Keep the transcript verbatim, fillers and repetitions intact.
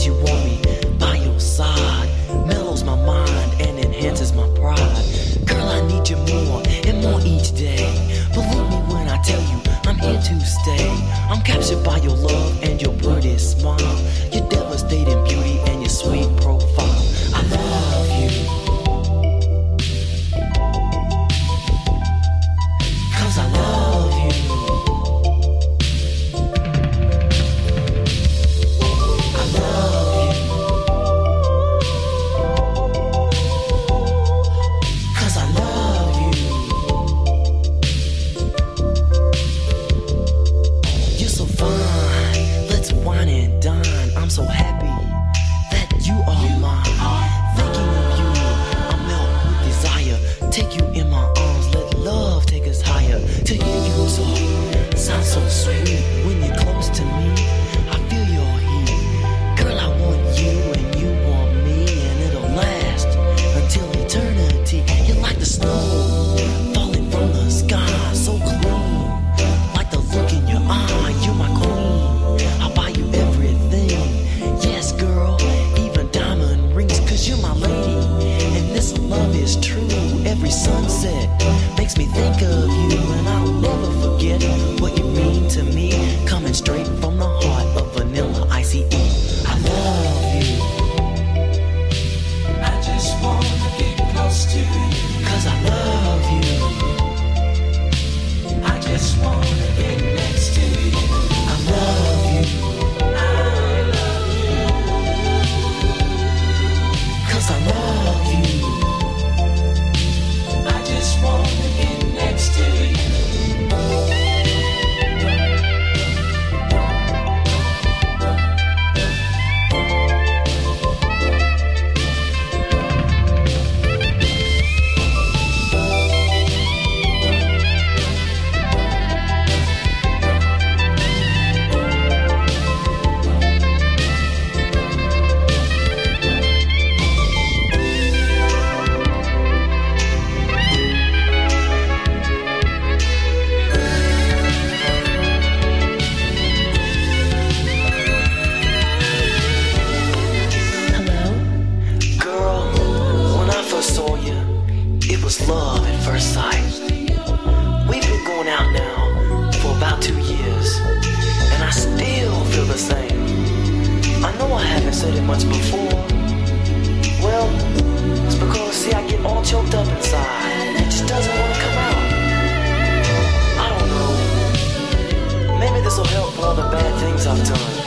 that you want me by your side. Mellows my mind and enhances my pride. Girl, I need you more and more each day. Believe me when I tell you I'm here to stay. I'm captured by your love and your pretty smile, your devastating beauty and your sweet profile. I love you, 'cause I love you. I love you, 'cause I love you. You're so fine, let's wine and dine. I'm so happy that you are mine. Thinking of you, I melt with desire. Take you in my arms, let love take us higher. To hear you talk sounds so sweet. When you're close to me, I feel your heat. Girl, I want you and you want me, and it'll last until eternity. You're like the snow falling from the sky, so clean, like the look in your eye. You're my queen, I'll buy you everything. Yes, girl, even diamond rings, 'cause you're my lady, and this love is true. Every sunset makes me think of you, and I'll never forget what you mean to me. Coming straight from the heart of Vanilla Ice. I love you, I just wanna get close to you. 'cause I love you. I just wanna get next to you. I love you, I love you. 'cause I love you. I just wanna get next to you. Girl, when I first saw you, it was love at first sight. We've been going out now for about two years, and I still feel the same. I know I haven't said it much before. Well, it's because, see, I get all choked up inside. It just doesn't want to come out. I don't know. Maybe this will help for all the bad things I've done.